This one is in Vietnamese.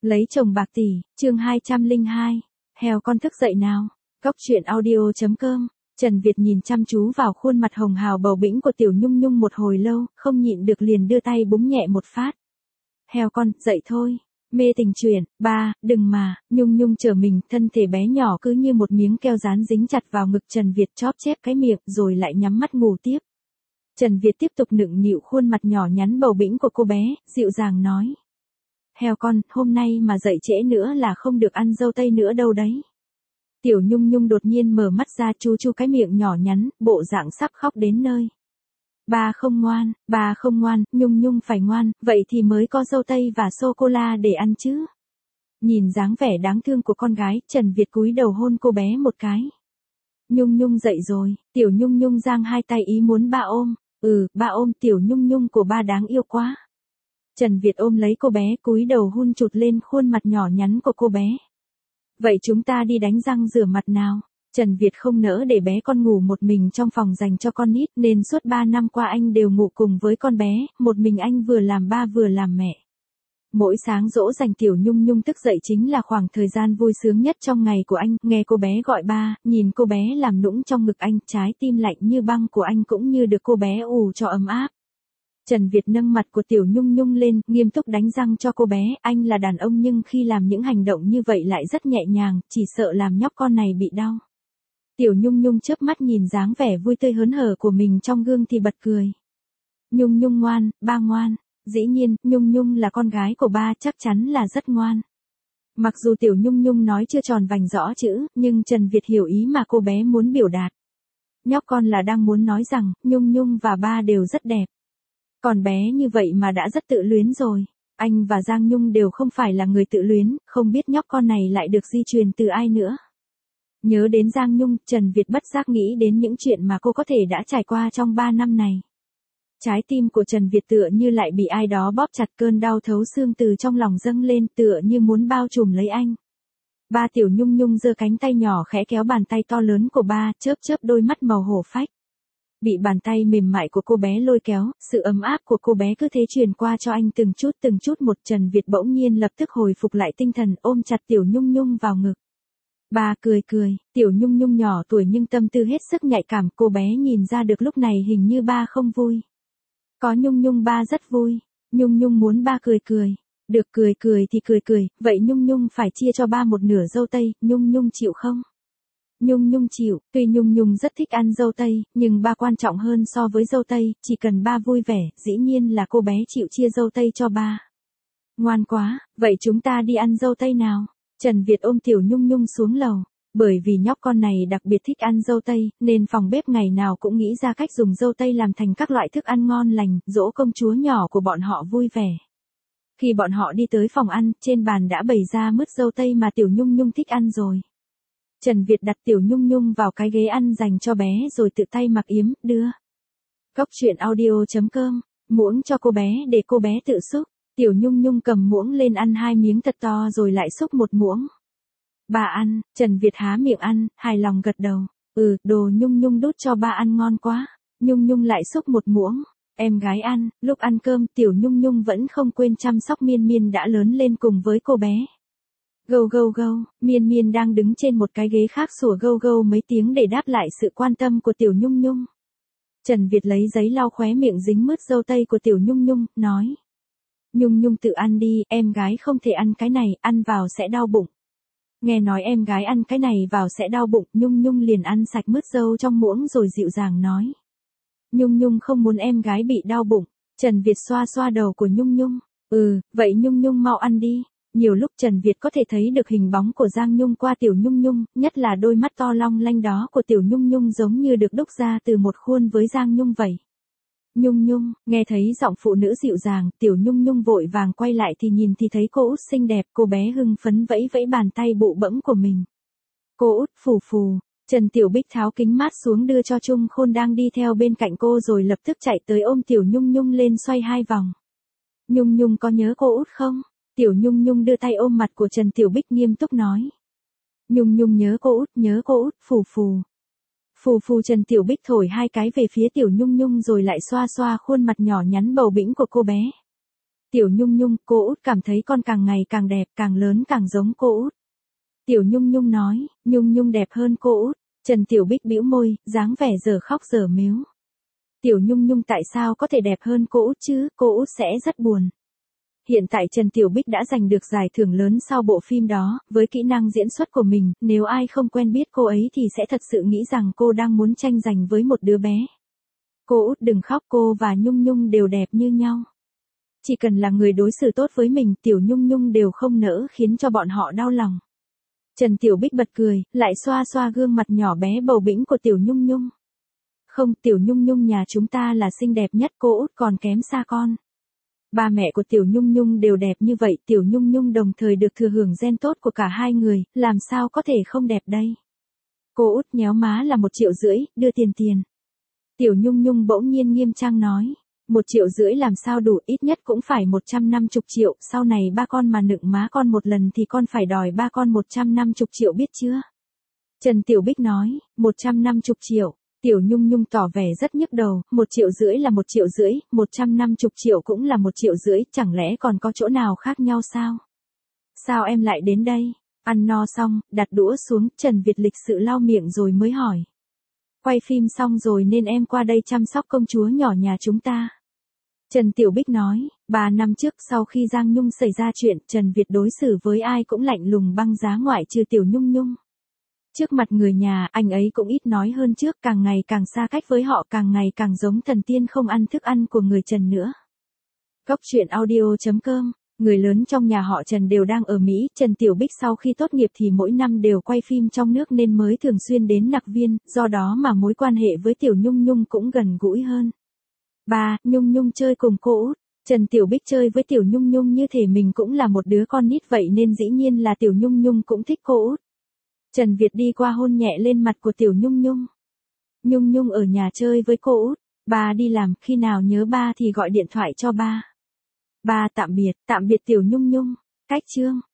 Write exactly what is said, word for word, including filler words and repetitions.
Lấy chồng bạc tỷ, chương hai trăm lẻ hai. Heo con thức dậy nào. Cóc truyện audio.com. Trần Việt nhìn chăm chú vào khuôn mặt hồng hào bầu bĩnh của Tiểu Nhung Nhung một hồi lâu, không nhịn được liền đưa tay búng nhẹ một phát. Heo con, dậy thôi. Mê tình truyện, ba, đừng mà, Nhung Nhung trở mình, thân thể bé nhỏ cứ như một miếng keo dán dính chặt vào ngực Trần Việt, chóp chép cái miệng rồi lại nhắm mắt ngủ tiếp. Trần Việt tiếp tục nựng nịu khuôn mặt nhỏ nhắn bầu bĩnh của cô bé, dịu dàng nói. Heo con, hôm nay mà dậy trễ nữa là không được ăn dâu tây nữa đâu đấy. Tiểu Nhung Nhung đột nhiên mở mắt ra, chu chu cái miệng nhỏ nhắn, bộ dạng sắp khóc đến nơi. Ba không ngoan, ba không ngoan, Nhung Nhung phải ngoan, vậy thì mới có dâu tây và sô-cô-la để ăn chứ. Nhìn dáng vẻ đáng thương của con gái, Trần Việt cúi đầu hôn cô bé một cái. Nhung Nhung dậy rồi, Tiểu Nhung Nhung giang hai tay ý muốn ba ôm. Ừ, ba ôm Tiểu Nhung Nhung của ba đáng yêu quá. Trần Việt ôm lấy cô bé, cúi đầu hun chụt lên khuôn mặt nhỏ nhắn của cô bé. Vậy chúng ta đi đánh răng rửa mặt nào. Trần Việt không nỡ để bé con ngủ một mình trong phòng dành cho con nít, nên suốt ba năm qua anh đều ngủ cùng với con bé, một mình anh vừa làm ba vừa làm mẹ. Mỗi sáng dỗ dành Tiểu Nhung Nhung thức dậy chính là khoảng thời gian vui sướng nhất trong ngày của anh, nghe cô bé gọi ba, nhìn cô bé làm nũng trong ngực anh, trái tim lạnh như băng của anh cũng như được cô bé ù cho ấm áp. Trần Việt nâng mặt của Tiểu Nhung Nhung lên, nghiêm túc đánh răng cho cô bé, anh là đàn ông nhưng khi làm những hành động như vậy lại rất nhẹ nhàng, chỉ sợ làm nhóc con này bị đau. Tiểu Nhung Nhung chớp mắt nhìn dáng vẻ vui tươi hớn hở của mình trong gương thì bật cười. Nhung Nhung ngoan, ba ngoan. Dĩ nhiên, Nhung Nhung là con gái của ba, chắc chắn là rất ngoan. Mặc dù Tiểu Nhung Nhung nói chưa tròn vành rõ chữ, nhưng Trần Việt hiểu ý mà cô bé muốn biểu đạt. Nhóc con là đang muốn nói rằng, Nhung Nhung và ba đều rất đẹp. Còn bé như vậy mà đã rất tự luyến rồi. Anh và Giang Nhung đều không phải là người tự luyến, không biết nhóc con này lại được di truyền từ ai nữa. Nhớ đến Giang Nhung, Trần Việt bất giác nghĩ đến những chuyện mà cô có thể đã trải qua trong ba năm này. Trái tim của Trần Việt tựa như lại bị ai đó bóp chặt, cơn đau thấu xương từ trong lòng dâng lên, tựa như muốn bao trùm lấy anh. Ba Tiểu Nhung Nhung giơ cánh tay nhỏ khẽ kéo bàn tay to lớn của ba, chớp chớp đôi mắt màu hổ phách. Bị bàn tay mềm mại của cô bé lôi kéo, sự ấm áp của cô bé cứ thế truyền qua cho anh từng chút từng chút một. Trần Việt bỗng nhiên lập tức hồi phục lại tinh thần, ôm chặt Tiểu Nhung Nhung vào ngực. Ba cười cười, Tiểu Nhung Nhung nhỏ tuổi nhưng tâm tư hết sức nhạy cảm, cô bé nhìn ra được lúc này hình như ba không vui. Có Nhung Nhung ba rất vui. Nhung Nhung muốn ba cười cười. Được cười cười thì cười cười, vậy Nhung Nhung phải chia cho ba một nửa dâu tây, Nhung Nhung chịu không? Nhung Nhung chịu, tuy Nhung Nhung rất thích ăn dâu tây, nhưng ba quan trọng hơn so với dâu tây, chỉ cần ba vui vẻ, dĩ nhiên là cô bé chịu chia dâu tây cho ba. Ngoan quá, vậy chúng ta đi ăn dâu tây nào? Trần Việt ôm Tiểu Nhung Nhung xuống lầu. Bởi vì nhóc con này đặc biệt thích ăn dâu tây, nên phòng bếp ngày nào cũng nghĩ ra cách dùng dâu tây làm thành các loại thức ăn ngon lành, dỗ công chúa nhỏ của bọn họ vui vẻ. Khi bọn họ đi tới phòng ăn, trên bàn đã bày ra mứt dâu tây mà Tiểu Nhung Nhung thích ăn rồi. Trần Việt đặt Tiểu Nhung Nhung vào cái ghế ăn dành cho bé rồi tự tay mặc yếm, đưa. Cóc truyện audio.com, muỗng cho cô bé để cô bé tự xúc. Tiểu Nhung Nhung cầm muỗng lên ăn hai miếng thật to rồi lại xúc một muỗng. Ba ăn, Trần Việt há miệng ăn, hài lòng gật đầu. Ừ, đồ Nhung Nhung đút cho ba ăn ngon quá. Nhung Nhung lại xúc một muỗng. Em gái ăn, lúc ăn cơm Tiểu Nhung Nhung vẫn không quên chăm sóc Miên Miên đã lớn lên cùng với cô bé. Gâu gâu gâu, Miên Miên đang đứng trên một cái ghế khác sủa gâu gâu mấy tiếng để đáp lại sự quan tâm của Tiểu Nhung Nhung. Trần Việt lấy giấy lau khóe miệng dính mứt dâu tây của Tiểu Nhung Nhung, nói. Nhung Nhung tự ăn đi, em gái không thể ăn cái này, ăn vào sẽ đau bụng. Nghe nói em gái ăn cái này vào sẽ đau bụng, Nhung Nhung liền ăn sạch mứt dâu trong muỗng rồi dịu dàng nói. Nhung Nhung không muốn em gái bị đau bụng. Trần Việt xoa xoa đầu của Nhung Nhung. Ừ, vậy Nhung Nhung mau ăn đi. Nhiều lúc Trần Việt có thể thấy được hình bóng của Giang Nhung qua Tiểu Nhung Nhung, nhất là đôi mắt to long lanh đó của Tiểu Nhung Nhung giống như được đúc ra từ một khuôn với Giang Nhung vậy. Nhung Nhung, nghe thấy giọng phụ nữ dịu dàng, Tiểu Nhung Nhung vội vàng quay lại thì nhìn thì thấy cô út xinh đẹp, cô bé hưng phấn vẫy vẫy bàn tay bụ bẫm của mình. Cô út phù phù, Trần Tiểu Bích tháo kính mát xuống đưa cho Trung Khôn đang đi theo bên cạnh cô rồi lập tức chạy tới ôm Tiểu Nhung Nhung lên xoay hai vòng. Nhung Nhung có nhớ cô út không? Tiểu Nhung Nhung đưa tay ôm mặt của Trần Tiểu Bích nghiêm túc nói. Nhung Nhung nhớ cô út, nhớ cô út, phù phù. Phù phù. Trần Tiểu Bích thổi hai cái về phía Tiểu Nhung Nhung rồi lại xoa xoa khuôn mặt nhỏ nhắn bầu bĩnh của cô bé. Tiểu Nhung Nhung, cô út cảm thấy con càng ngày càng đẹp, càng lớn càng giống cô út. Tiểu Nhung Nhung nói, Nhung Nhung đẹp hơn cô út. Trần Tiểu Bích bĩu môi, dáng vẻ dở khóc dở mếu. Tiểu Nhung Nhung tại sao có thể đẹp hơn cô út chứ, cô út sẽ rất buồn. Hiện tại Trần Tiểu Bích đã giành được giải thưởng lớn sau bộ phim đó, với kỹ năng diễn xuất của mình, nếu ai không quen biết cô ấy thì sẽ thật sự nghĩ rằng cô đang muốn tranh giành với một đứa bé. Cô út đừng khóc, cô và Nhung Nhung đều đẹp như nhau. Chỉ cần là người đối xử tốt với mình, Tiểu Nhung Nhung đều không nỡ khiến cho bọn họ đau lòng. Trần Tiểu Bích bật cười, lại xoa xoa gương mặt nhỏ bé bầu bĩnh của Tiểu Nhung Nhung. Không, Tiểu Nhung Nhung nhà chúng ta là xinh đẹp nhất, cô út còn kém xa con. Ba mẹ của Tiểu Nhung Nhung đều đẹp như vậy, Tiểu Nhung Nhung đồng thời được thừa hưởng gen tốt của cả hai người, làm sao có thể không đẹp đây. Cô út nhéo má là một triệu rưỡi, đưa tiền tiền. Tiểu Nhung Nhung bỗng nhiên nghiêm trang nói, một triệu rưỡi làm sao đủ, ít nhất cũng phải một trăm năm mươi triệu, sau này ba con mà nựng má con một lần thì con phải đòi ba con một trăm năm mươi triệu biết chưa. Trần Tiểu Bích nói, một trăm năm mươi triệu. Tiểu Nhung Nhung tỏ vẻ rất nhức đầu, một triệu rưỡi là một triệu rưỡi, một trăm năm mươi triệu cũng là một triệu rưỡi, chẳng lẽ còn có chỗ nào khác nhau sao? Sao em lại đến đây? Ăn no xong, đặt đũa xuống, Trần Việt lịch sự lau miệng rồi mới hỏi. Quay phim xong rồi nên em qua đây chăm sóc công chúa nhỏ nhà chúng ta. Trần Tiểu Bích nói, ba năm trước sau khi Giang Nhung xảy ra chuyện, Trần Việt đối xử với ai cũng lạnh lùng băng giá ngoại trừ Tiểu Nhung Nhung. Trước mặt người nhà, anh ấy cũng ít nói hơn trước, càng ngày càng xa cách với họ, càng ngày càng giống thần tiên không ăn thức ăn của người Trần nữa. Cốc truyện audio chấm com, người lớn trong nhà họ Trần đều đang ở Mỹ, Trần Tiểu Bích sau khi tốt nghiệp thì mỗi năm đều quay phim trong nước nên mới thường xuyên đến Nặc Viên, do đó mà mối quan hệ với Tiểu Nhung Nhung cũng gần gũi hơn. Ba, Nhung Nhung chơi cùng cô út. Trần Tiểu Bích chơi với Tiểu Nhung Nhung như thể mình cũng là một đứa con nít vậy nên dĩ nhiên là Tiểu Nhung Nhung cũng thích cô út. Trần Việt đi qua hôn nhẹ lên mặt của Tiểu Nhung Nhung. Nhung Nhung ở nhà chơi với cô út, ba đi làm, khi nào nhớ ba thì gọi điện thoại cho ba. Ba tạm biệt, tạm biệt Tiểu Nhung Nhung, cách chương.